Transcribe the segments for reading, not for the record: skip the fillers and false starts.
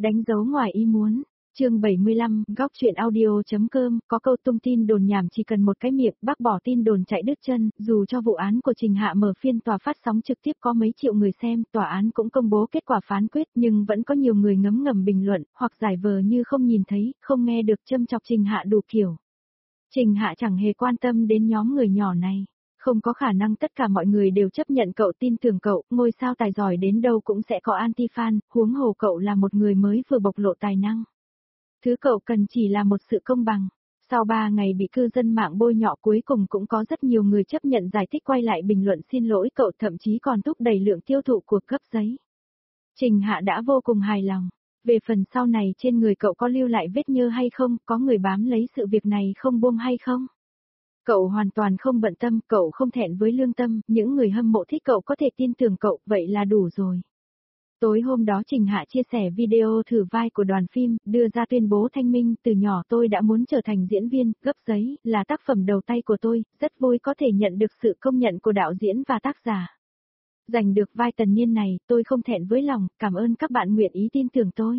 Đánh dấu ngoài ý muốn. Chương 75, góc truyện audio.com, có câu tung tin đồn nhảm chỉ cần một cái miệng, bác bỏ tin đồn chạy đứt chân, dù cho vụ án của Trình Hạ mở phiên tòa phát sóng trực tiếp có mấy triệu người xem, tòa án cũng công bố kết quả phán quyết, nhưng vẫn có nhiều người ngấm ngầm bình luận, hoặc giải vờ như không nhìn thấy, không nghe được, châm chọc Trình Hạ đủ kiểu. Trình Hạ chẳng hề quan tâm đến nhóm người nhỏ này. Không có khả năng tất cả mọi người đều chấp nhận cậu, tin tưởng cậu, ngôi sao tài giỏi đến đâu cũng sẽ có anti-fan, huống hồ cậu là một người mới vừa bộc lộ tài năng. Thứ cậu cần chỉ là một sự công bằng. Sau 3 ngày bị cư dân mạng bôi nhọ, cuối cùng cũng có rất nhiều người chấp nhận giải thích, quay lại bình luận xin lỗi cậu, thậm chí còn thúc đẩy lượng tiêu thụ của cấp giấy. Trình Hạ đã vô cùng hài lòng. Về phần sau này trên người cậu có lưu lại vết nhơ hay không, có người bám lấy sự việc này không buông hay không? Cậu hoàn toàn không bận tâm, cậu không thẹn với lương tâm, những người hâm mộ thích cậu có thể tin tưởng cậu, vậy là đủ rồi. Tối hôm đó Trình Hạ chia sẻ video thử vai của đoàn phim, đưa ra tuyên bố thanh minh, từ nhỏ tôi đã muốn trở thành diễn viên, Gấp giấy, là tác phẩm đầu tay của tôi, rất vui có thể nhận được sự công nhận của đạo diễn và tác giả. Giành được vai Tần Niên này, tôi không thẹn với lòng, cảm ơn các bạn nguyện ý tin tưởng tôi.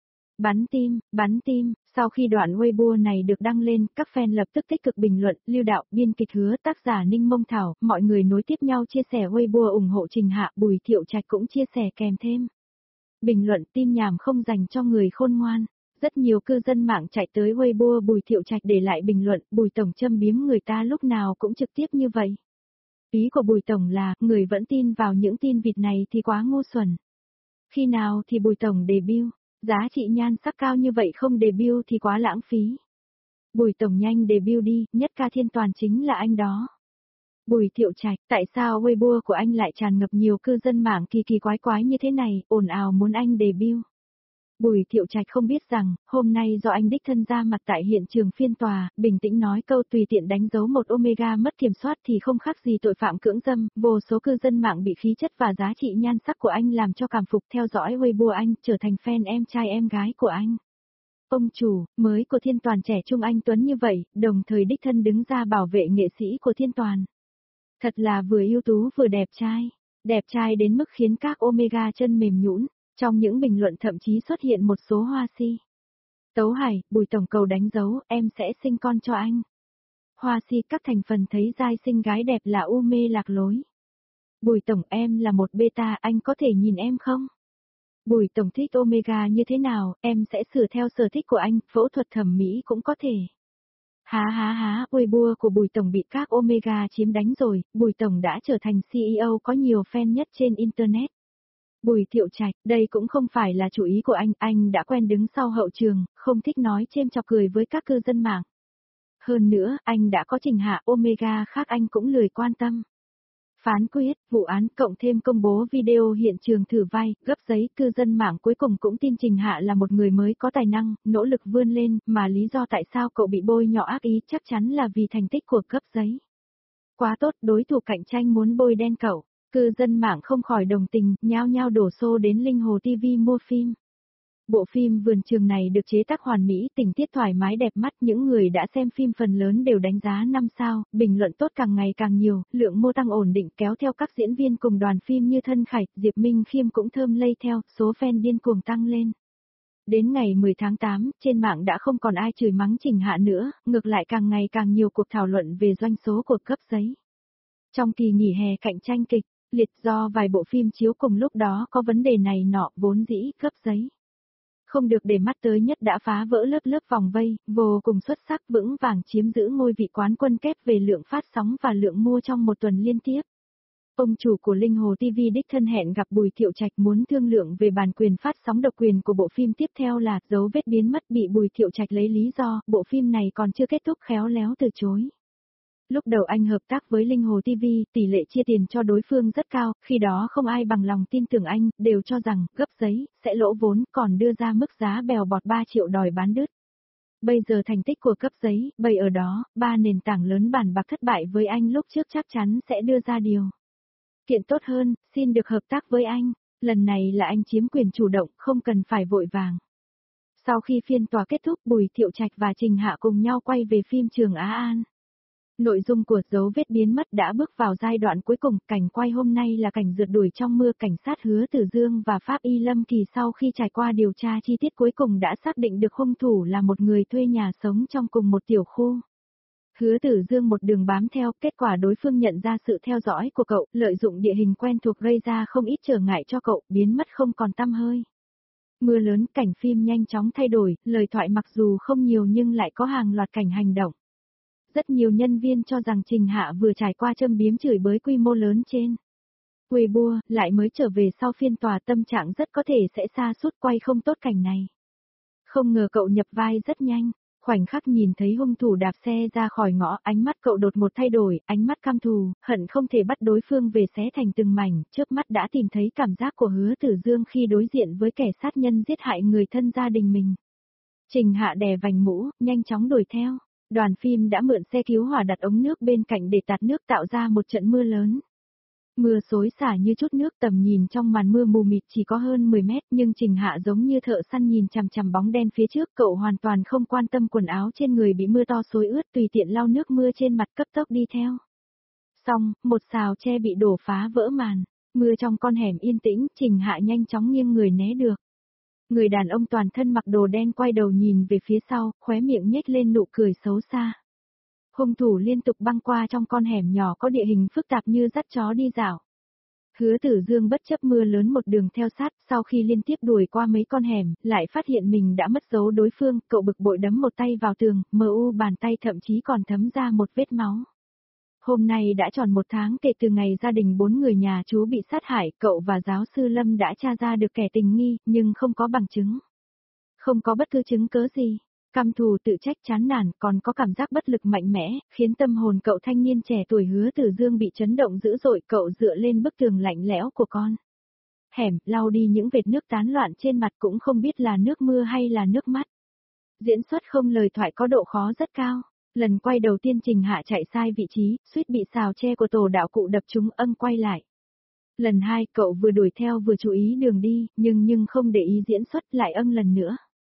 Bắn tim, sau khi đoạn Weibo này được đăng lên, các fan lập tức tích cực bình luận, Lưu Đạo, biên kịch Hứa, tác giả Ninh Mông Thảo, mọi người nối tiếp nhau chia sẻ Weibo ủng hộ Trình Hạ, Bùi Thiệu Trạch cũng chia sẻ kèm thêm. Bình luận tin nhảm không dành cho người khôn ngoan. Rất nhiều cư dân mạng chạy tới Weibo Bùi Thiệu Trạch để lại bình luận, Bùi Tổng châm biếm người ta lúc nào cũng trực tiếp như vậy. Ý của Bùi Tổng là, người vẫn tin vào những tin vịt này thì quá ngu xuẩn. Khi nào thì Bùi Tổng debut? Giá trị nhan sắc cao như vậy không debut thì quá lãng phí. Bùi Tổng nhanh debut đi, nhất ca thiên toàn chính là anh đó. Bùi Thiệu Trạch, tại sao Weibo của anh lại tràn ngập nhiều cư dân mạng kỳ kỳ quái quái như thế này, ồn ào muốn anh debut? Bùi Thiệu Trạch không biết rằng, hôm nay do anh đích thân ra mặt tại hiện trường phiên tòa, bình tĩnh nói câu tùy tiện đánh dấu một omega mất kiểm soát thì không khác gì tội phạm cưỡng dâm, vô số cư dân mạng bị khí chất và giá trị nhan sắc của anh làm cho cảm phục, theo dõi Weibo anh, trở thành fan em trai em gái của anh. Ông chủ, mới của Thiên Toàn trẻ trung anh Tuấn như vậy, đồng thời đích thân đứng ra bảo vệ nghệ sĩ của Thiên Toàn. Thật là vừa ưu tú vừa đẹp trai đến mức khiến các omega chân mềm nhũn. Trong những bình luận thậm chí xuất hiện một số hoa si. Tấu Hải, Bùi Tổng cầu đánh dấu, em sẽ sinh con cho anh. Hoa si các thành phần thấy giai sinh gái đẹp là u mê lạc lối. Bùi Tổng em là một beta, anh có thể nhìn em không? Bùi Tổng thích omega như thế nào, em sẽ sửa theo sở thích của anh, phẫu thuật thẩm mỹ cũng có thể. Há, Weibo của Bùi Tổng bị các omega chiếm đánh rồi, Bùi Tổng đã trở thành CEO có nhiều fan nhất trên Internet. Bùi Thiệu Trạch, đây cũng không phải là chủ ý của anh đã quen đứng sau hậu trường, không thích nói chêm chọc cười với các cư dân mạng. Hơn nữa, anh đã có Trình Hạ, omega khác anh cũng lười quan tâm. Phán quyết, vụ án cộng thêm công bố video hiện trường thử vai, Gấp giấy, cư dân mạng cuối cùng cũng tin Trình Hạ là một người mới có tài năng, nỗ lực vươn lên, mà lý do tại sao cậu bị bôi nhọ ác ý chắc chắn là vì thành tích của Gấp giấy. Quá tốt, đối thủ cạnh tranh muốn bôi đen cậu. Cư dân mạng không khỏi đồng tình, nhao nhao đổ xô đến Linh Hồ TV mua phim. Bộ phim Vườn Trường này được chế tác hoàn mỹ, tình tiết thoải mái đẹp mắt, những người đã xem phim phần lớn đều đánh giá 5 sao, bình luận tốt càng ngày càng nhiều, lượng mua tăng ổn định kéo theo các diễn viên cùng đoàn phim như Thân Khải, Diệp Minh Khiêm cũng thơm lây theo, số fan điên cuồng tăng lên. Đến ngày 10 tháng 8, trên mạng đã không còn ai chửi mắng Trình Hạ nữa, ngược lại càng ngày càng nhiều cuộc thảo luận về doanh số của Gấp giấy. Trong kỳ nghỉ hè cạnh tranh kịch liệt do vài bộ phim chiếu cùng lúc đó có vấn đề này nọ, vốn dĩ Gấp giấy không được để mắt tới nhất đã phá vỡ lớp vòng vây, vô cùng xuất sắc, vững vàng chiếm giữ ngôi vị quán quân kép về lượng phát sóng và lượng mua trong một tuần liên tiếp. Ông chủ của Linh Hồ TV đích thân hẹn gặp Bùi Thiệu Trạch muốn thương lượng về bản quyền phát sóng độc quyền của bộ phim tiếp theo là Dấu vết biến mất, bị Bùi Thiệu Trạch lấy lý do bộ phim này còn chưa kết thúc khéo léo từ chối. Lúc đầu anh hợp tác với Linh Hồ TV, tỷ lệ chia tiền cho đối phương rất cao, khi đó không ai bằng lòng tin tưởng anh, đều cho rằng, Gấp giấy, sẽ lỗ vốn, còn đưa ra mức giá bèo bọt 3 triệu đòi bán đứt. Bây giờ thành tích của Gấp giấy, bày ở đó, 3 nền tảng lớn bàn bạc thất bại với anh lúc trước chắc chắn sẽ đưa ra điều kiện tốt hơn, xin được hợp tác với anh, lần này là anh chiếm quyền chủ động, không cần phải vội vàng. Sau khi phiên tòa kết thúc, Bùi Thiệu Trạch và Trình Hạ cùng nhau quay về phim Trường Á An. Nội dung của dấu vết biến mất đã bước vào giai đoạn cuối cùng, cảnh quay hôm nay là cảnh rượt đuổi trong mưa. Cảnh sát Hứa Tử Dương và Pháp Y Lâm Kỳ sau khi trải qua điều tra chi tiết cuối cùng đã xác định được hung thủ là một người thuê nhà sống trong cùng một tiểu khu. Hứa Tử Dương một đường bám theo, kết quả đối phương nhận ra sự theo dõi của cậu, lợi dụng địa hình quen thuộc gây ra không ít trở ngại cho cậu, biến mất không còn tăm hơi. Mưa lớn, cảnh phim nhanh chóng thay đổi, lời thoại mặc dù không nhiều nhưng lại có hàng loạt cảnh hành động. Rất nhiều nhân viên cho rằng Trình Hạ vừa trải qua châm biếm chửi bới quy mô lớn trên Weibo, lại mới trở về sau phiên tòa, tâm trạng rất có thể sẽ sa sút quay không tốt cảnh này. Không ngờ cậu nhập vai rất nhanh, khoảnh khắc nhìn thấy hung thủ đạp xe ra khỏi ngõ, ánh mắt cậu đột một thay đổi, ánh mắt căm thù, hận không thể bắt đối phương về xé thành từng mảnh, trước mắt đã tìm thấy cảm giác của Hứa Tử Dương khi đối diện với kẻ sát nhân giết hại người thân gia đình mình. Trình Hạ đè vành mũ, nhanh chóng đuổi theo. Đoàn phim đã mượn xe cứu hỏa đặt ống nước bên cạnh để tạt nước tạo ra một trận mưa lớn. Mưa xối xả như chút nước, tầm nhìn trong màn mưa mù mịt chỉ có hơn 10 mét, nhưng Trình Hạ giống như thợ săn nhìn chằm chằm bóng đen phía trước, cậu hoàn toàn không quan tâm quần áo trên người bị mưa to xối ướt, tùy tiện lau nước mưa trên mặt, cấp tốc đi theo. Xong, một xào tre bị đổ phá vỡ màn, mưa trong con hẻm yên tĩnh, Trình Hạ nhanh chóng nghiêng người né được. Người đàn ông toàn thân mặc đồ đen quay đầu nhìn về phía sau, khóe miệng nhếch lên nụ cười xấu xa. Hung thủ liên tục băng qua trong con hẻm nhỏ có địa hình phức tạp như dắt chó đi dạo. Hứa Tử Dương bất chấp mưa lớn một đường theo sát, sau khi liên tiếp đuổi qua mấy con hẻm, lại phát hiện mình đã mất dấu đối phương, cậu bực bội đấm một tay vào tường, bàn tay thậm chí còn thấm ra một vết máu. Hôm nay đã tròn 1 tháng kể từ ngày gia đình 4 người nhà chú bị sát hại, cậu và giáo sư Lâm đã tra ra được kẻ tình nghi, nhưng không có bằng chứng. Không có bất cứ chứng cớ gì. Căm thù, tự trách, chán nản, còn có cảm giác bất lực mạnh mẽ, khiến tâm hồn cậu thanh niên trẻ tuổi Hứa Tử Dương bị chấn động dữ dội. Cậu dựa lên bức tường lạnh lẽo của con hẻm, lau đi những vệt nước tán loạn trên mặt, cũng không biết là nước mưa hay là nước mắt. Diễn xuất không lời thoại có độ khó rất cao. Lần quay đầu tiên Trình Hạ chạy sai vị trí, suýt bị xào tre của tổ đạo cụ đập trúng, quay lại. Lần 2 cậu vừa đuổi theo vừa chú ý đường đi, nhưng không để ý diễn xuất, lại lần nữa.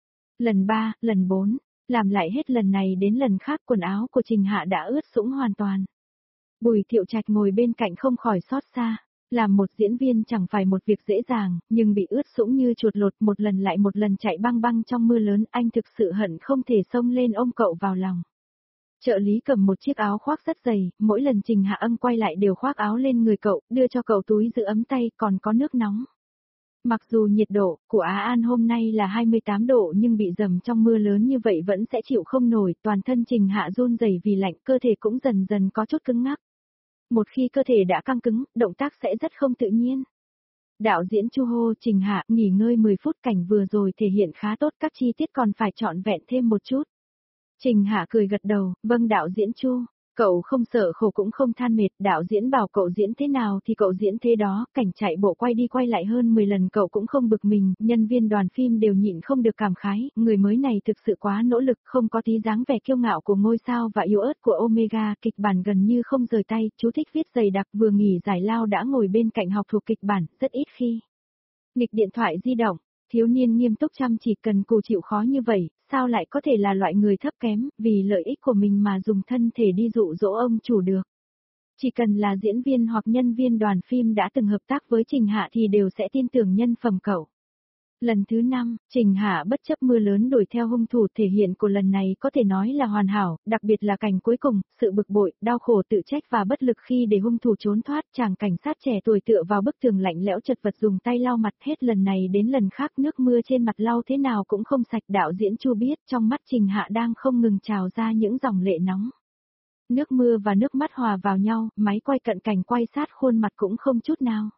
Lần 3, lần 4, làm lại hết lần này đến lần khác, quần áo của Trình Hạ đã ướt sũng hoàn toàn. Bùi Thiệu Trạch ngồi bên cạnh không khỏi xót xa. Làm một diễn viên chẳng phải một việc dễ dàng, nhưng bị ướt sũng như chuột lột một lần lại một lần chạy băng băng trong mưa lớn, anh thực sự hận không thể xông lên ôm cậu vào lòng. Trợ lý cầm một chiếc áo khoác rất dày, mỗi lần Trình Hạ quay lại đều khoác áo lên người cậu, đưa cho cậu túi giữ ấm tay, còn có nước nóng. Mặc dù nhiệt độ của Á An hôm nay là 28 độ nhưng bị dầm trong mưa lớn như vậy vẫn sẽ chịu không nổi, toàn thân Trình Hạ run rẩy vì lạnh, cơ thể cũng dần dần có chút cứng ngắc. Một khi cơ thể đã căng cứng, động tác sẽ rất không tự nhiên. Đạo diễn Chu hô Trình Hạ, nghỉ ngơi 10 phút, cảnh vừa rồi thể hiện khá tốt, các chi tiết còn phải trọn vẹn thêm một chút. Trình Hạ cười gật đầu, vâng đạo diễn Chu. Cậu không sợ khổ cũng không than mệt, đạo diễn bảo cậu diễn thế nào thì cậu diễn thế đó, cảnh chạy bộ quay đi quay lại hơn 10 lần cậu cũng không bực mình, nhân viên đoàn phim đều nhịn không được cảm khái, người mới này thực sự quá nỗ lực, không có tí dáng vẻ kiêu ngạo của ngôi sao và yếu ớt của Omega, kịch bản gần như không rời tay, chú thích viết dày đặc, vừa nghỉ giải lao đã ngồi bên cạnh học thuộc kịch bản, rất ít khi nghịch điện thoại di động. Thiếu niên nghiêm túc chăm chỉ cần cù chịu khó như vậy, sao lại có thể là loại người thấp kém, vì lợi ích của mình mà dùng thân thể đi dụ dỗ ông chủ được. Chỉ cần là diễn viên hoặc nhân viên đoàn phim đã từng hợp tác với Trình Hạ thì đều sẽ tin tưởng nhân phẩm cậu. Lần thứ 5, Trình Hạ bất chấp mưa lớn đuổi theo hung thủ, thể hiện của lần này có thể nói là hoàn hảo, đặc biệt là cảnh cuối cùng, sự bực bội, đau khổ, tự trách và bất lực khi để hung thủ trốn thoát, chàng cảnh sát trẻ tuổi tựa vào bức tường lạnh lẽo chật vật dùng tay lau mặt, hết lần này đến lần khác nước mưa trên mặt lau thế nào cũng không sạch. Đạo diễn Chu biết trong mắt Trình Hạ đang không ngừng trào ra những dòng lệ nóng. Nước mưa và nước mắt hòa vào nhau, máy quay cận cảnh quay sát khuôn mặt cũng không chút nào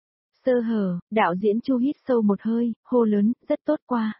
sơ hở. Đạo diễn Chu hít sâu một hơi, hô lớn, rất tốt qua.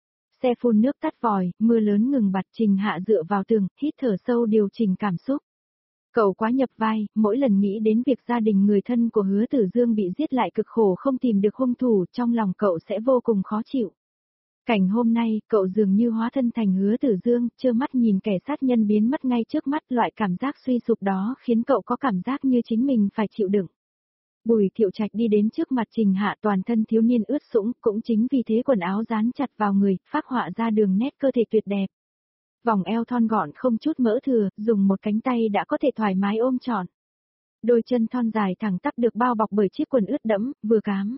Xe phun nước tắt vòi, mưa lớn ngừng bặt, Trình Hạ dựa vào tường, hít thở sâu điều chỉnh cảm xúc. Cậu quá nhập vai, mỗi lần nghĩ đến việc gia đình người thân của Hứa Tử Dương bị giết lại cực khổ không tìm được hung thủ, trong lòng cậu sẽ vô cùng khó chịu. Cảnh hôm nay, cậu dường như hóa thân thành Hứa Tử Dương, trơ mắt nhìn kẻ sát nhân biến mất ngay trước mắt, loại cảm giác suy sụp đó khiến cậu có cảm giác như chính mình phải chịu đựng. Bùi Thiệu Trạch đi đến trước mặt Trình Hạ, toàn thân thiếu niên ướt sũng, cũng chính vì thế quần áo dán chặt vào người, phác họa ra đường nét cơ thể tuyệt đẹp. Vòng eo thon gọn không chút mỡ thừa, dùng một cánh tay đã có thể thoải mái ôm trọn. Đôi chân thon dài thẳng tắp được bao bọc bởi chiếc quần ướt đẫm, vừa cám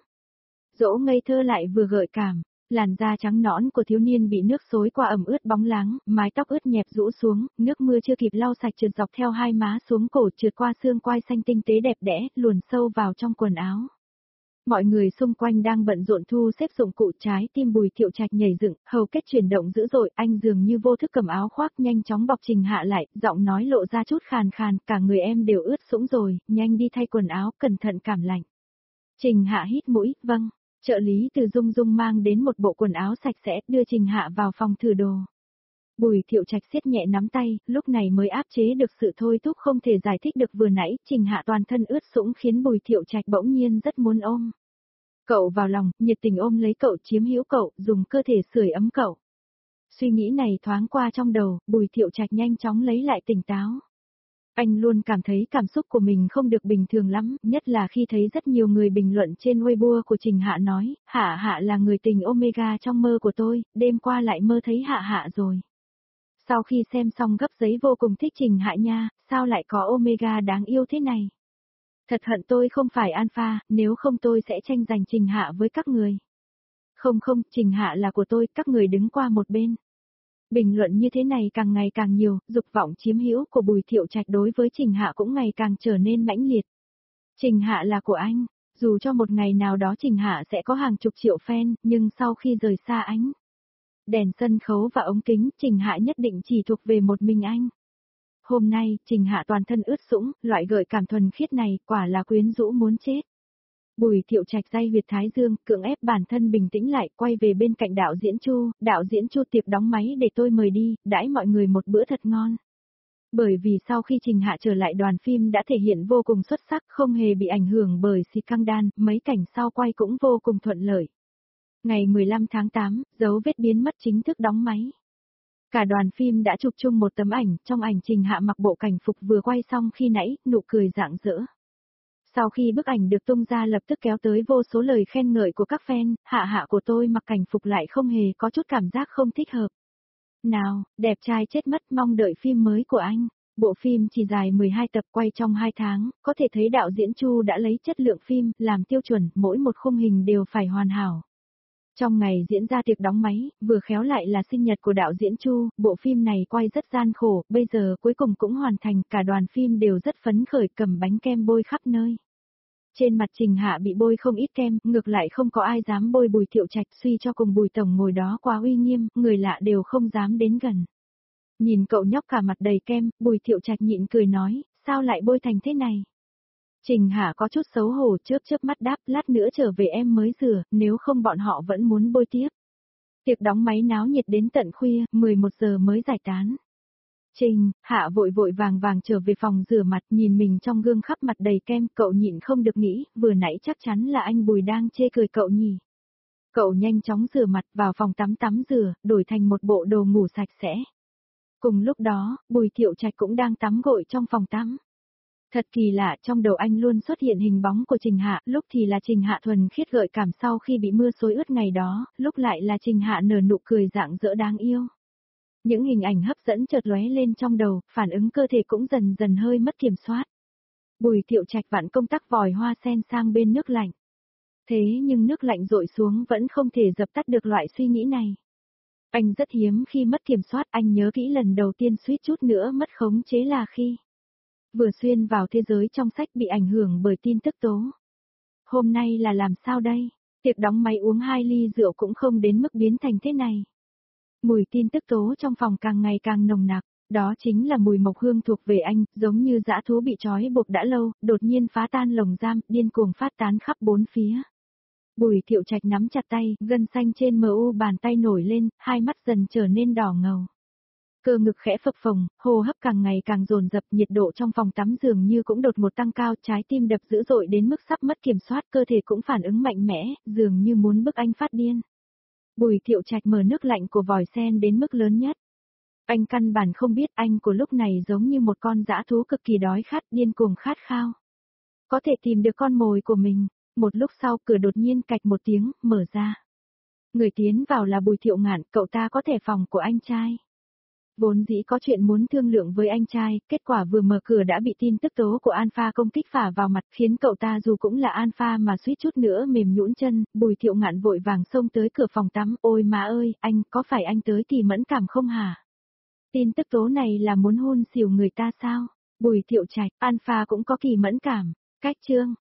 dỗ ngây thơ lại vừa gợi cảm. Làn da trắng nõn của thiếu niên bị nước xối qua ẩm ướt bóng láng, mái tóc ướt nhẹp rũ xuống, nước mưa chưa kịp lau sạch trượt dọc theo hai má xuống cổ, trượt qua xương quai xanh tinh tế đẹp đẽ, luồn sâu vào trong quần áo. Mọi người xung quanh đang bận rộn thu xếp dụng cụ, trái tim Bùi Thiệu Trạch nhảy dựng, hầu kết chuyển động dữ dội, anh dường như vô thức cầm áo khoác nhanh chóng bọc Trình Hạ lại, giọng nói lộ ra chút khàn khàn, cả người em đều ướt sũng rồi, nhanh đi thay quần áo, cẩn thận cảm lạnh. Trình Hạ hít mũi, vâng. Trợ lý từ Dung Dung mang đến một bộ quần áo sạch sẽ, đưa Trình Hạ vào phòng thử đồ. Bùi Thiệu Trạch siết nhẹ nắm tay, lúc này mới áp chế được sự thôi thúc không thể giải thích được vừa nãy, Trình Hạ toàn thân ướt sũng khiến Bùi Thiệu Trạch bỗng nhiên rất muốn ôm. Cậu vào lòng, nhiệt tình ôm lấy cậu, chiếm hữu cậu, dùng cơ thể sưởi ấm cậu. Suy nghĩ này thoáng qua trong đầu, Bùi Thiệu Trạch nhanh chóng lấy lại tỉnh táo. Anh luôn cảm thấy cảm xúc của mình không được bình thường lắm, nhất là khi thấy rất nhiều người bình luận trên Weibo của Trình Hạ nói, Hạ Hạ là người tình Omega trong mơ của tôi, đêm qua lại mơ thấy Hạ Hạ rồi. Sau khi xem xong gấp giấy vô cùng thích Trình Hạ nha, sao lại có Omega đáng yêu thế này? Thật hận tôi không phải alpha, nếu không tôi sẽ tranh giành Trình Hạ với các người. Không không, Trình Hạ là của tôi, các người đứng qua một bên. Bình luận như thế này càng ngày càng nhiều, dục vọng chiếm hữu của Bùi Thiệu Trạch đối với Trình Hạ cũng ngày càng trở nên mãnh liệt. Trình Hạ là của anh, dù cho một ngày nào đó Trình Hạ sẽ có hàng chục triệu fan, nhưng sau khi rời xa anh, đèn sân khấu và ống kính, Trình Hạ nhất định chỉ thuộc về một mình anh. Hôm nay, Trình Hạ toàn thân ướt sũng, loại gợi cảm thuần khiết này, quả là quyến rũ muốn chết. Bùi Thiệu Trạch day huyệt thái dương, cưỡng ép bản thân bình tĩnh lại, quay về bên cạnh đạo diễn Chu tiệp đóng máy để tôi mời đi, đãi mọi người một bữa thật ngon. Bởi vì sau khi Trình Hạ trở lại đoàn phim đã thể hiện vô cùng xuất sắc, không hề bị ảnh hưởng bởi scandal, mấy cảnh sau quay cũng vô cùng thuận lợi. Ngày 15 tháng 8, dấu vết biến mất chính thức đóng máy. Cả đoàn phim đã chụp chung một tấm ảnh, trong ảnh Trình Hạ mặc bộ cảnh phục vừa quay xong khi nãy, nụ cười rạng rỡ. Sau khi bức ảnh được tung ra lập tức kéo tới vô số lời khen ngợi của các fan, Hạ Hạ của tôi mặc cảnh phục lại không hề có chút cảm giác không thích hợp. Nào, đẹp trai chết mất, mong đợi phim mới của anh. Bộ phim chỉ dài 12 tập quay trong 2 tháng, có thể thấy đạo diễn Chu đã lấy chất lượng phim làm tiêu chuẩn, mỗi một khung hình đều phải hoàn hảo. Trong ngày diễn ra tiệc đóng máy, vừa khéo lại là sinh nhật của đạo diễn Chu, bộ phim này quay rất gian khổ, bây giờ cuối cùng cũng hoàn thành, cả đoàn phim đều rất phấn khởi cầm bánh kem bôi khắp nơi. Trên mặt Trình Hạ bị bôi không ít kem, ngược lại không có ai dám bôi Bùi Thiệu Trạch, suy cho cùng Bùi Tổng ngồi đó quá uy nghiêm, người lạ đều không dám đến gần. Nhìn cậu nhóc cả mặt đầy kem, Bùi Thiệu Trạch nhịn cười nói, sao lại bôi thành thế này? Trình Hạ có chút xấu hổ chớp chớp mắt đáp, lát nữa trở về em mới rửa, nếu không bọn họ vẫn muốn bôi tiếp. Tiệc đóng máy náo nhiệt đến tận khuya, 11 giờ mới giải tán. Trình Hạ vội vội vàng vàng trở về phòng rửa mặt, nhìn mình trong gương khắp mặt đầy kem, cậu nhịn không được nghĩ, vừa nãy chắc chắn là anh Bùi đang chê cười cậu nhỉ. Cậu nhanh chóng rửa mặt vào phòng tắm rửa, đổi thành một bộ đồ ngủ sạch sẽ. Cùng lúc đó, Bùi Thiệu Trạch cũng đang tắm gội trong phòng tắm. Thật kỳ lạ, trong đầu anh luôn xuất hiện hình bóng của Trình Hạ, lúc thì là Trình Hạ thuần khiết gợi cảm sau khi bị mưa xối ướt ngày đó, lúc lại là Trình Hạ nở nụ cười rạng rỡ đáng yêu. Những hình ảnh hấp dẫn chợt lóe lên trong đầu, phản ứng cơ thể cũng dần dần hơi mất kiểm soát. Bùi Thiệu Trạch vặn công tắc vòi hoa sen sang bên nước lạnh. Thế nhưng nước lạnh dội xuống vẫn không thể dập tắt được loại suy nghĩ này. Anh rất hiếm khi mất kiểm soát, anh nhớ kỹ lần đầu tiên suýt chút nữa mất khống chế là khi vừa xuyên vào thế giới trong sách bị ảnh hưởng bởi tin tức tố. Hôm nay là làm sao đây? Tiệc đóng máy uống 2 ly rượu cũng không đến mức biến thành thế này. Mùi tin tức tố trong phòng càng ngày càng nồng nặc, đó chính là mùi mộc hương thuộc về anh, giống như dã thú bị trói buộc đã lâu, đột nhiên phá tan lồng giam, điên cuồng phát tán khắp bốn phía. Bùi Thiệu Trạch nắm chặt tay, gân xanh trên mu bàn tay nổi lên, hai mắt dần trở nên đỏ ngầu. Cơ ngực khẽ phập phồng, hô hấp càng ngày càng dồn dập, nhiệt độ trong phòng tắm dường như cũng đột một tăng cao, trái tim đập dữ dội đến mức sắp mất kiểm soát, cơ thể cũng phản ứng mạnh mẽ, dường như muốn bức anh phát điên. Bùi Thiệu Trạch mở nước lạnh của vòi sen đến mức lớn nhất. Anh căn bản không biết anh của lúc này giống như một con dã thú cực kỳ đói khát, điên cuồng khát khao. Có thể tìm được con mồi của mình. Một lúc sau cửa đột nhiên cạch một tiếng, mở ra. Người tiến vào là Bùi Thiệu Ngạn, cậu ta có thẻ phòng của anh trai. Vốn dĩ có chuyện muốn thương lượng với anh trai, kết quả vừa mở cửa đã bị tin tức tố của Alpha công kích phả vào mặt, khiến cậu ta dù cũng là Alpha mà suýt chút nữa mềm nhũn chân. Bùi Thiệu Ngạn vội vàng xông tới cửa phòng tắm, ôi má ơi, anh, có phải anh tới kỳ mẫn cảm không hả? Tin tức tố này là muốn hôn xỉu người ta sao? Bùi Thiệu Trạch, Alpha cũng có kỳ mẫn cảm. Cách chương.